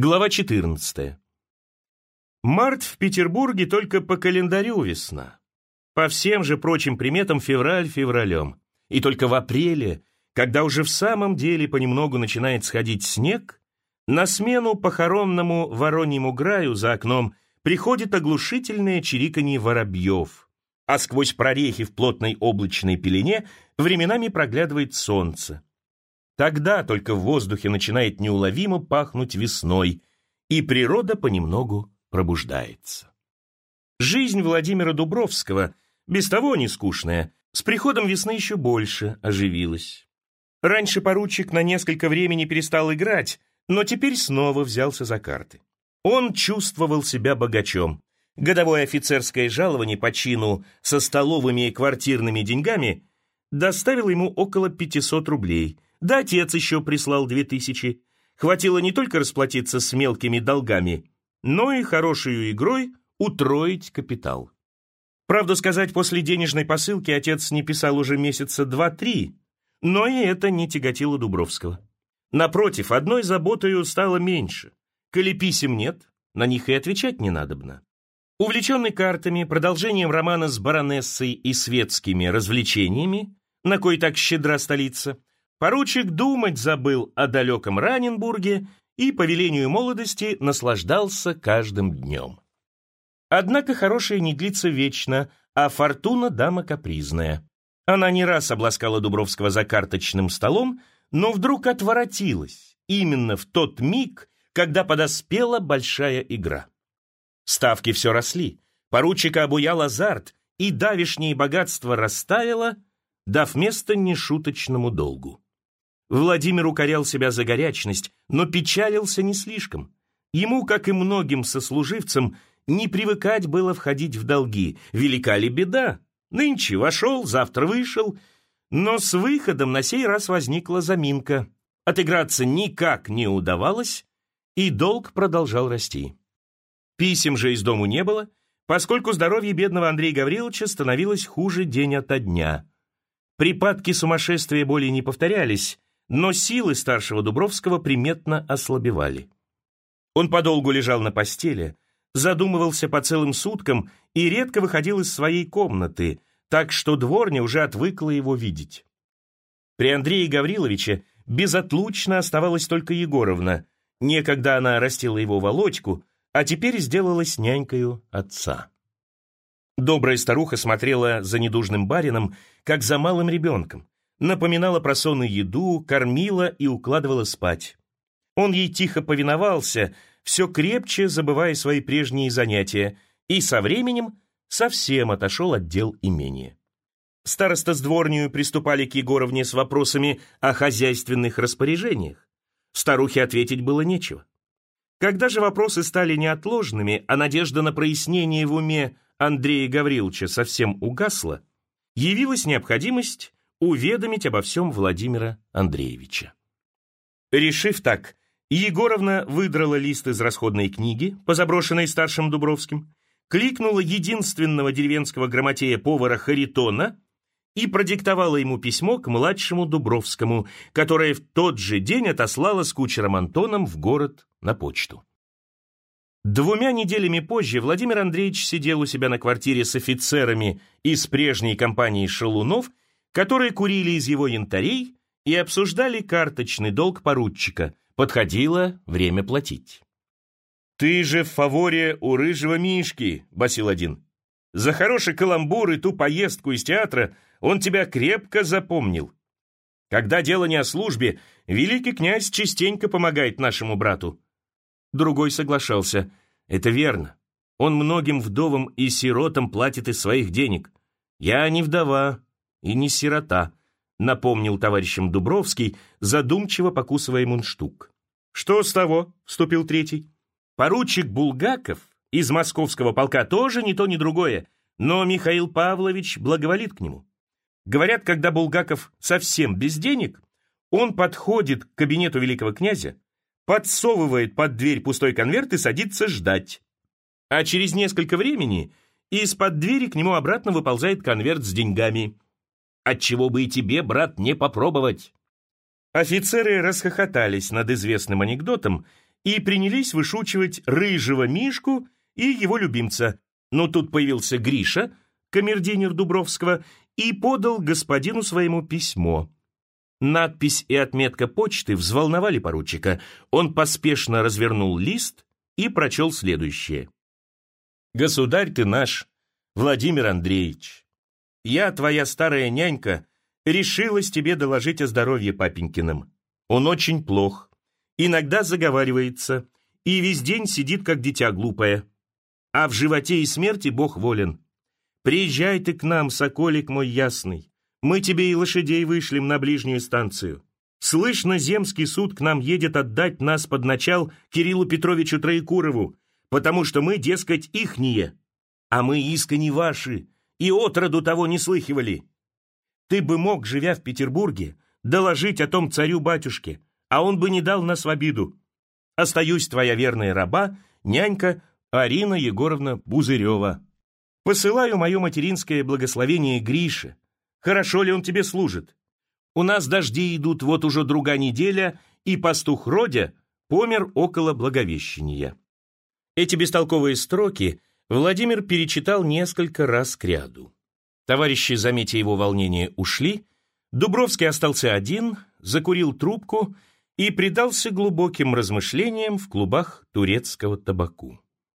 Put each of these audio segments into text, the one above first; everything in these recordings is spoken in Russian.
Глава 14. Март в Петербурге только по календарю весна. По всем же прочим приметам февраль февралем. И только в апреле, когда уже в самом деле понемногу начинает сходить снег, на смену похоронному вороньему граю за окном приходит оглушительное чириканье воробьев, а сквозь прорехи в плотной облачной пелене временами проглядывает солнце. Тогда только в воздухе начинает неуловимо пахнуть весной, и природа понемногу пробуждается. Жизнь Владимира Дубровского, без того не скучная, с приходом весны еще больше оживилась. Раньше поручик на несколько времени перестал играть, но теперь снова взялся за карты. Он чувствовал себя богачом. Годовое офицерское жалование по чину со столовыми и квартирными деньгами доставило ему около 500 рублей. Да отец еще прислал 2000. Хватило не только расплатиться с мелкими долгами, но и хорошей игрой утроить капитал. Правду сказать, после денежной посылки отец не писал уже месяца 2-3, но и это не тяготило Дубровского. Напротив, одной заботою стало меньше. Коли писем нет, на них и отвечать не надобно. Увлеченный картами, продолжением романа с баронессой и светскими развлечениями, на кой так щедра столица, поручик думать забыл о далеком Раненбурге и, по велению молодости, наслаждался каждым днем. Однако хорошее не длится вечно, а фортуна дама капризная. Она не раз обласкала Дубровского за карточным столом, но вдруг отворотилась именно в тот миг, когда подоспела большая игра. Ставки все росли, поручика обуял азарт, и давешнее богатство растаяло, дав место нешуточному долгу. Владимир укорял себя за горячность, но печалился не слишком. Ему, как и многим сослуживцам, не привыкать было входить в долги. Велика ли беда? Нынче вошел, завтра вышел. Но с выходом на сей раз возникла заминка. Отыграться никак не удавалось, и долг продолжал расти. Писем же из дому не было, поскольку здоровье бедного Андрея Гавриловича становилось хуже день ото дня. Припадки сумасшествия более не повторялись, но силы старшего Дубровского приметно ослабевали. Он подолгу лежал на постели, задумывался по целым суткам и редко выходил из своей комнаты, так что дворня уже отвыкла его видеть. При Андрее Гавриловиче безотлучно оставалась только Егоровна. Некогда она растила его Володьку, а теперь сделалась нянькою отца. Добрая старуха смотрела за недужным барином, как за малым ребенком, напоминала про сон и еду, кормила и укладывала спать. Он ей тихо повиновался, все крепче забывая свои прежние занятия, и со временем совсем отошел от дел имения. Староста с дворнею приступали к Егоровне с вопросами о хозяйственных распоряжениях. Старухе ответить было нечего. Когда же вопросы стали неотложными, а надежда на прояснение в уме Андрея Гавриловича совсем угасла, явилась необходимость уведомить обо всем Владимира Андреевича. Решив так, Егоровна выдрала лист из расходной книги, позаброшенной старшим Дубровским, кликнула единственного деревенского грамотея-повара Харитона и продиктовала ему письмо к младшему Дубровскому, которое в тот же день отослала с кучером Антоном в город на почту. 2 неделями позже Владимир Андреевич сидел у себя на квартире с офицерами из прежней компании шалунов, которые курили из его янтарей и обсуждали карточный долг поручика. Подходило время платить. «Ты же в фаворе у рыжего Мишки», — басил один. «За хороший каламбур и ту поездку из театра он тебя крепко запомнил. Когда дело не о службе, великий князь частенько помогает нашему брату». Другой соглашался. «Это верно. Он многим вдовам и сиротам платит из своих денег. Я не вдова и не сирота», — напомнил товарищем Дубровский, задумчиво покусывая мундштук. «Что с того?» — вступил третий. «Поручик Булгаков из московского полка тоже ни то ни другое, но Михаил Павлович благоволит к нему. Говорят, когда Булгаков совсем без денег, он подходит к кабинету великого князя, подсовывает под дверь пустой конверт и садится ждать. А через несколько времени из-под двери к нему обратно выползает конверт с деньгами. Отчего бы и тебе, брат, не попробовать?» Офицеры расхохотались над известным анекдотом, и принялись вышучивать рыжего Мишку и его любимца. Но тут появился Гриша, камердинер Дубровского, и подал господину своему письмо. Надпись и отметка почты взволновали поручика. Он поспешно развернул лист и прочел следующее. «Государь ты наш, Владимир Андреевич, я, твоя старая нянька, решилась тебе доложить о здоровье папенькиным. Он очень плох, иногда заговаривается и весь день сидит, как дитя глупое. А в животе и смерти Бог волен. Приезжай ты к нам, соколик мой ясный. Мы тебе и лошадей вышлем на ближнюю станцию. Слышно, земский суд к нам едет отдать нас под начал Кириллу Петровичу Троекурову, потому что мы, дескать, ихние, а мы искони ваши, и отроду того не слыхивали. Ты бы мог, живя в Петербурге, доложить о том царю-батюшке, а он бы не дал нас в обиду. Остаюсь твоя верная раба, нянька Арина Егоровна Бузырева. Посылаю мое материнское благословение Грише. Хорошо ли он тебе служит? У нас дожди идут вот уже другая неделя, и пастух Родя помер около Благовещения». Эти бестолковые строки Владимир перечитал несколько раз кряду. Товарищи, заметя его волнение, ушли. Дубровский остался один, закурил трубку и предался глубоким размышлениям в клубах турецкого табаку.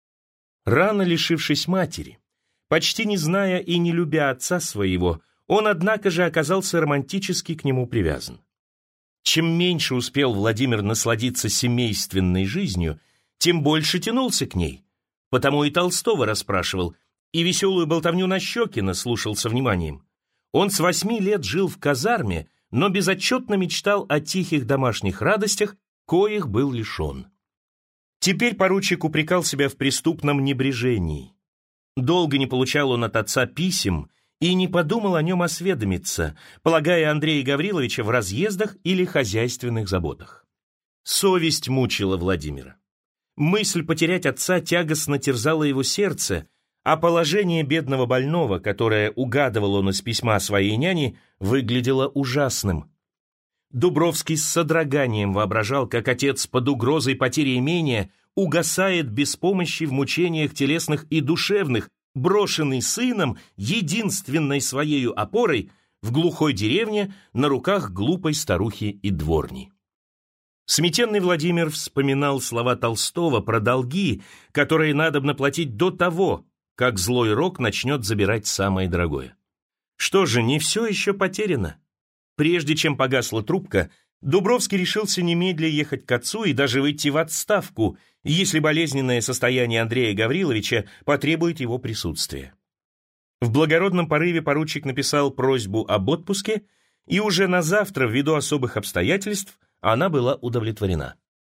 Рано лишившись матери, почти не зная и не любя отца своего, он, однако же, оказался романтически к нему привязан. Чем меньше успел Владимир насладиться семейственной жизнью, тем больше тянулся к ней. Потому и Толстого расспрашивал, и веселую болтовню Нащекина слушал со вниманием. Он с 8 лет жил в казарме, но безотчетно мечтал о тихих домашних радостях, коих был лишен. Теперь поручик упрекал себя в преступном небрежении. Долго не получал он от отца писем и не подумал о нем осведомиться, полагая Андрея Гавриловича в разъездах или хозяйственных заботах. Совесть мучила Владимира. Мысль потерять отца тягостно терзала его сердце, а положение бедного больного, которое угадывал он из письма своей няни, выглядело ужасным. Дубровский с содроганием воображал, как отец под угрозой потери имения угасает без помощи в мучениях телесных и душевных, брошенный сыном, единственной своею опорой, в глухой деревне на руках глупой старухи и дворни. Сметенный Владимир вспоминал слова Толстого про долги, которые надобно платить до того, как злой рок начнет забирать самое дорогое. Что же, не все еще потеряно? Прежде чем погасла трубка, Дубровский решился немедля ехать к отцу и даже выйти в отставку, если болезненное состояние Андрея Гавриловича потребует его присутствия. В благородном порыве поручик написал просьбу об отпуске, и уже на завтра, ввиду особых обстоятельств, она была удовлетворена.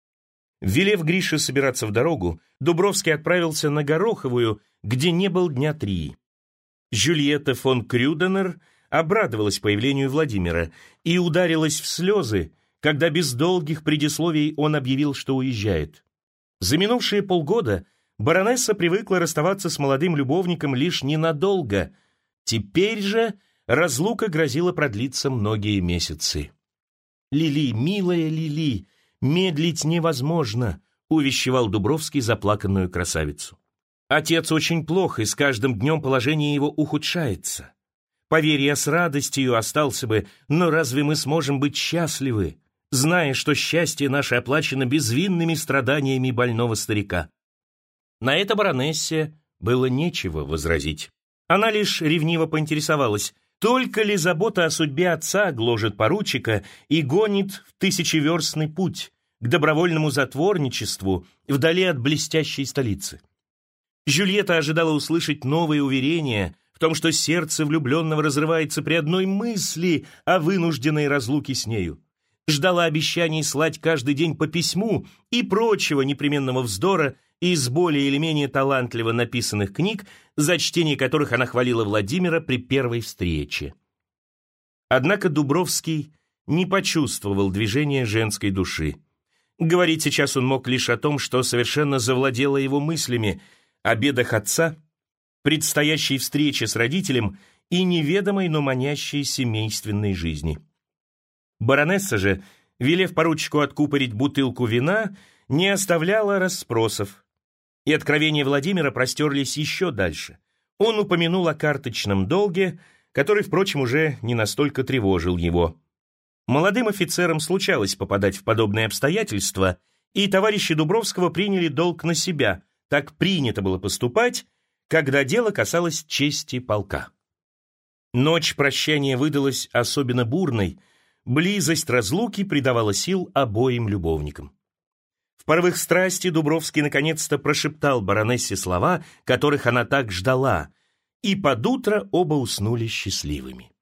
Велев Грише собираться в дорогу, Дубровский отправился на Гороховую, где не был дня 3. Жюльетта фон Крюденер обрадовалась появлению Владимира и ударилась в слезы, когда без долгих предисловий он объявил, что уезжает. За минувшие полгода баронесса привыкла расставаться с молодым любовником лишь ненадолго. Теперь же разлука грозила продлиться многие месяцы. «Лили, милая Лили, медлить невозможно», — увещевал Дубровский заплаканную красавицу. «Отец очень плох, и с каждым днем положение его ухудшается. Поверь, я с радостью остался бы, но разве мы сможем быть счастливы, зная, что счастье наше оплачено безвинными страданиями больного старика?» На это баронессе было нечего возразить. Она лишь ревниво поинтересовалась, только ли забота о судьбе отца гложет поручика и гонит в тысячеверстный путь к добровольному затворничеству вдали от блестящей столицы. Жюльетта ожидала услышать новые уверения в том, что сердце влюбленного разрывается при одной мысли о вынужденной разлуке с нею. Ждала обещаний слать каждый день по письму и прочего непременного вздора из более или менее талантливо написанных книг, за чтение которых она хвалила Владимира при первой встрече. Однако Дубровский не почувствовал движения женской души. Говорить сейчас он мог лишь о том, что совершенно завладело его мыслями, о бедах отца, предстоящей встрече с родителем и неведомой, но манящей семейственной жизни. Баронесса же, велев поручику откупорить бутылку вина, не оставляла расспросов, и откровения Владимира простерлись еще дальше. Он упомянул о карточном долге, который, впрочем, уже не настолько тревожил его. Молодым офицерам случалось попадать в подобные обстоятельства, и товарищи Дубровского приняли долг на себя. Так принято было поступать, когда дело касалось чести полка. Ночь прощания выдалась особенно бурной, близость разлуки придавала сил обоим любовникам. В порывах страсти Дубровский наконец-то прошептал баронессе слова, которых она так ждала, и под утро оба уснули счастливыми.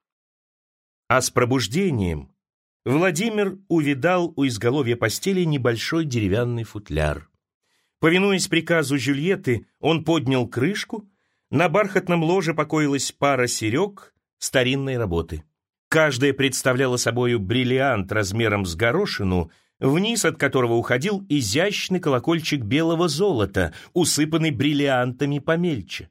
А с пробуждением Владимир увидал у изголовья постели небольшой деревянный футляр. Повинуясь приказу Жюльетты, он поднял крышку, на бархатном ложе покоилась пара серег старинной работы. Каждая представляла собою бриллиант размером с горошину, вниз от которого уходил изящный колокольчик белого золота, усыпанный бриллиантами помельче.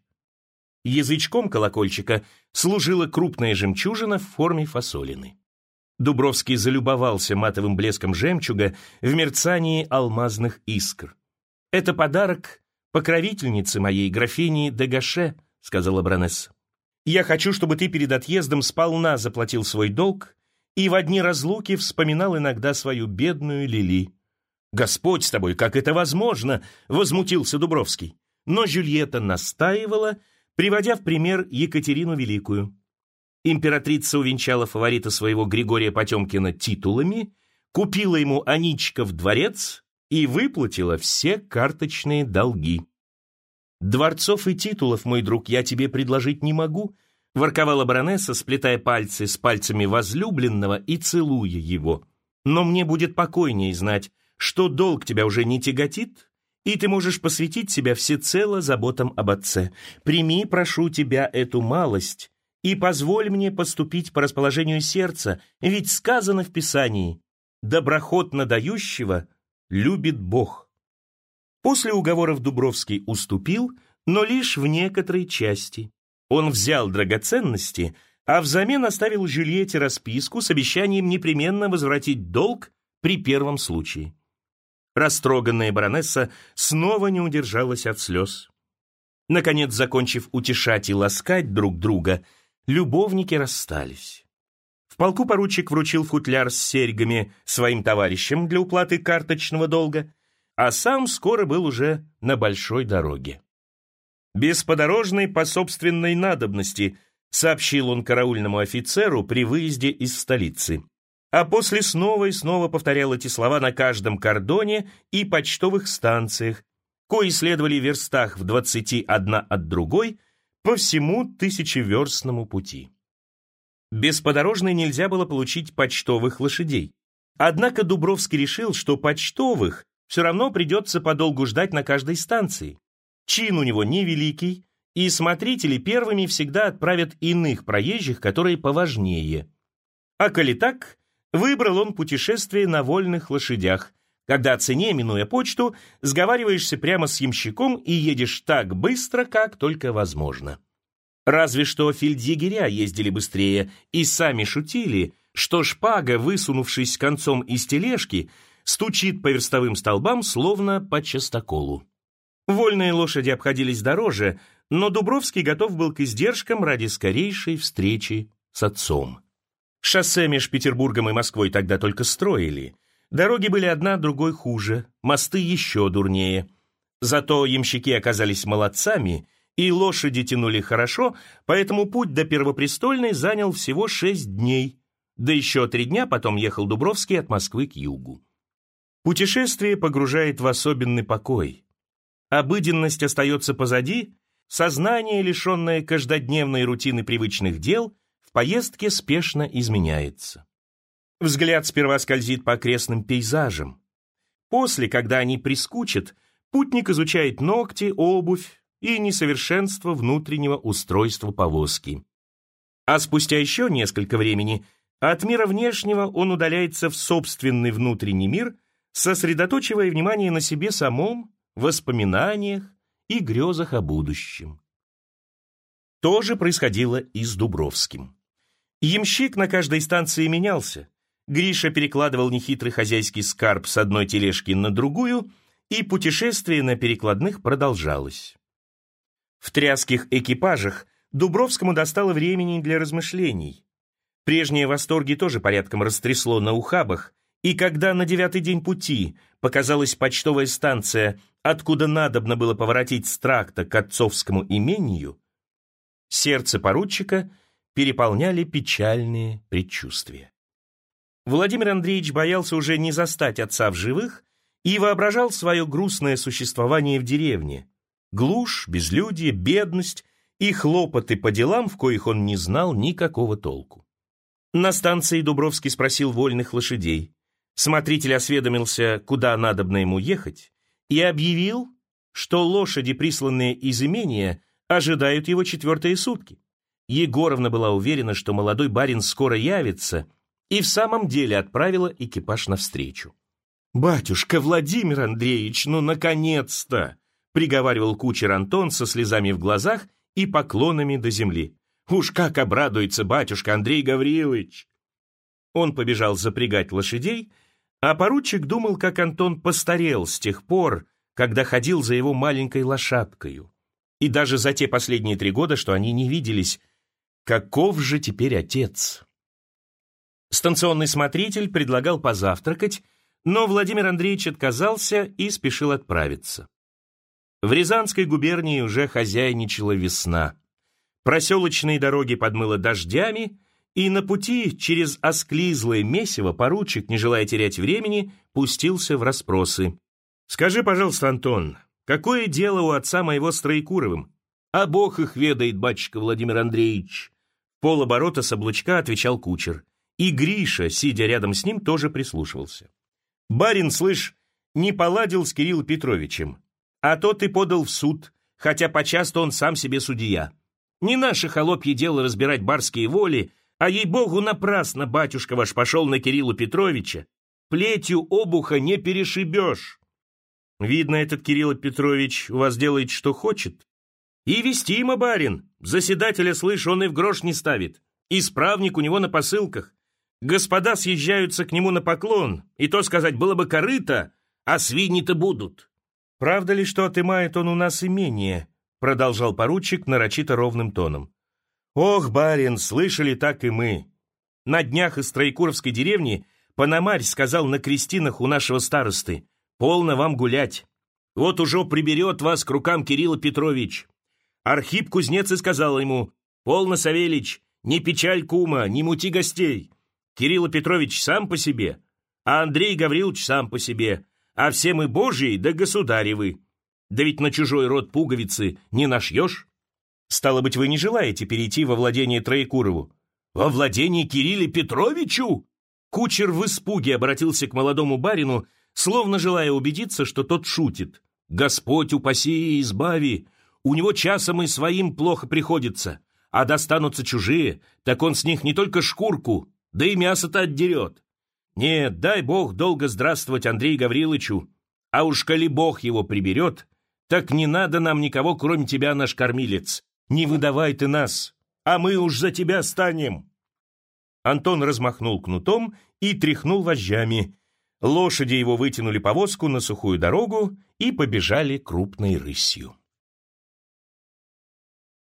Язычком колокольчика служила крупная жемчужина в форме фасолины. Дубровский залюбовался матовым блеском жемчуга в мерцании алмазных искр. «Это подарок покровительнице моей, графине де Гаше», — сказала баронесса. «Я хочу, чтобы ты перед отъездом сполна заплатил свой долг и в дни разлуки вспоминал иногда свою бедную Лили». «Господь с тобой, как это возможно?» — возмутился Дубровский. Но Жюльетта настаивала, приводя в пример Екатерину Великую. Императрица увенчала фаворита своего Григория Потемкина титулами, купила ему Аничков дворец и выплатила все карточные долги. «Дворцов и титулов, мой друг, я тебе предложить не могу», — ворковала баронесса, сплетая пальцы с пальцами возлюбленного и целуя его. «Но мне будет покойнее знать, что долг тебя уже не тяготит, и ты можешь посвятить себя всецело заботам об отце. Прими, прошу тебя, эту малость, и позволь мне поступить по расположению сердца, ведь сказано в Писании: доброхотно дающего любит Бог». После уговоров Дубровский уступил, но лишь в некоторой части. Он взял драгоценности, а взамен оставил Жюльетте расписку с обещанием непременно возвратить долг при первом случае. Растроганная баронесса снова не удержалась от слез. Наконец, закончив утешать и ласкать друг друга, любовники расстались. В полку поручик вручил футляр с серьгами своим товарищам для уплаты карточного долга, а сам скоро был уже на большой дороге. «Бесподорожный по собственной надобности», сообщил он караульному офицеру при выезде из столицы. А после снова и снова повторял эти слова на каждом кордоне и почтовых станциях, кои следовали в верстах в 20 одна от другой по всему тысячеверстному пути. Бесподорожной нельзя было получить почтовых лошадей. Однако Дубровский решил, что почтовых все равно придется подолгу ждать на каждой станции. Чин у него невеликий, и смотрители первыми всегда отправят иных проезжих, которые поважнее. А коли так, выбрал он путешествие на вольных лошадях, когда о цене, минуя почту, сговариваешься прямо с ямщиком и едешь так быстро, как только возможно. Разве что фельдъегеря ездили быстрее и сами шутили, что шпага, высунувшись концом из тележки, стучит по верстовым столбам, словно по частоколу. Вольные лошади обходились дороже, но Дубровский готов был к издержкам ради скорейшей встречи с отцом. Шоссе между Петербургом и Москвой тогда только строили. Дороги были одна другой хуже, мосты еще дурнее. Зато ямщики оказались молодцами, и лошади тянули хорошо, поэтому путь до Первопрестольной занял всего 6 дней, да еще 3 дня потом ехал Дубровский от Москвы к югу. Путешествие погружает в особенный покой. Обыденность остается позади, сознание, лишенное каждодневной рутины привычных дел, в поездке спешно изменяется. Взгляд сперва скользит по окрестным пейзажам. После, когда они прискучат, путник изучает ногти, обувь и несовершенство внутреннего устройства повозки. А спустя еще несколько времени от мира внешнего он удаляется в собственный внутренний мир, сосредоточивая внимание на себе самом, воспоминаниях и грезах о будущем. То же происходило и с Дубровским. Ямщик на каждой станции менялся. Гриша перекладывал нехитрый хозяйский скарб с одной тележки на другую, и путешествие на перекладных продолжалось. В тряских экипажах Дубровскому достало времени для размышлений. Прежние восторги тоже порядком растрясло на ухабах, и когда на 9-й день пути показалась почтовая станция, откуда надобно было поворотить с тракта к отцовскому имению, сердце поручика переполняли печальные предчувствия. Владимир Андреевич боялся уже не застать отца в живых и воображал свое грустное существование в деревне. Глушь, безлюдье, бедность и хлопоты по делам, в коих он не знал никакого толку. На станции Дубровский спросил вольных лошадей. Смотритель осведомился, куда надобно ему ехать, и объявил, что лошади, присланные из имения, ожидают его 4-е сутки. Егоровна была уверена, что молодой барин скоро явится, и в самом деле отправила экипаж навстречу. «Батюшка Владимир Андреевич, ну, наконец-то!» — приговаривал кучер Антон со слезами в глазах и поклонами до земли. «Уж как обрадуется батюшка Андрей Гаврилович!» Он побежал запрягать лошадей, а поручик думал, как Антон постарел с тех пор, когда ходил за его маленькой лошадкою. И даже за те последние 3 года, что они не виделись, каков же теперь отец? Станционный смотритель предлагал позавтракать, но Владимир Андреевич отказался и спешил отправиться. В Рязанской губернии уже хозяйничала весна. Проселочные дороги подмыло дождями, и на пути через осклизлое месиво поручик, не желая терять времени, пустился в расспросы. «Скажи, пожалуйста, Антон, какое дело у отца моего с Троекуровым?» «А Бог их ведает, батюшка Владимир Андреевич!» Полоборота с облучка отвечал кучер. И Гриша, сидя рядом с ним, тоже прислушивался. «Барин, слышь, не поладил с Кириллом Петровичем, а тот и подал в суд, хотя почасто он сам себе судья. Не наше холопье дело разбирать барские воли, а ей-богу напрасно батюшка ваш пошел на Кирилла Петровича. Плетью обуха не перешибешь. Видно, этот Кирилл Петрович у вас делает, что хочет. И вестимо, барин, заседателя, слышь, он и в грош не ставит. Исправник у него на посылках. Господа съезжаются к нему на поклон, и то сказать было бы корыто, а свиньи-то будут». «Правда ли, что отымает он у нас имение?» продолжал поручик нарочито ровным тоном. «Ох, барин, слышали так и мы. На днях из Троекуровской деревни Пономарь сказал на крестинах у нашего старосты: полно вам гулять. Вот уже приберет вас к рукам Кирилл Петрович. Архип кузнец и сказал ему: полно, Савельич, не печаль кума, не мути гостей. Кирилл Петрович сам по себе, а Андрей Гаврилович сам по себе, а все мы божьи да государевы. Да ведь на чужой род пуговицы не нашьешь. Стало быть, вы не желаете перейти во владение Троекурову?» «Во владение Кириллу Петровичу?» Кучер в испуге обратился к молодому барину, словно желая убедиться, что тот шутит. «Господь упаси и избави, у него часом и своим плохо приходится, а достанутся чужие, так он с них не только шкурку, да и мясо-то отдерет. Нет, дай Бог долго здравствовать Андрею Гавриловичу, а уж коли Бог его приберет, так не надо нам никого, кроме тебя, наш кормилец. Не выдавай ты нас, а мы уж за тебя станем». Антон размахнул кнутом и тряхнул вожжами. Лошади его вытянули повозку на сухую дорогу и побежали крупной рысью.